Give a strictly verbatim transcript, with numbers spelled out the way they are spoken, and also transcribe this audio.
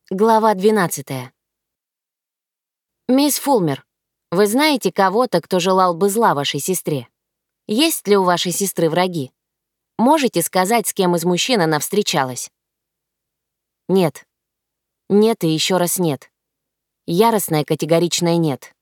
Глава двенадцатая. «Мисс Фулмер, вы знаете кого-то, кто желал бы зла вашей сестре? Есть ли у вашей сестры враги? Можете сказать, с кем из мужчин она встречалась?» Нет. Нет и еще раз нет. Яростное категоричное «нет».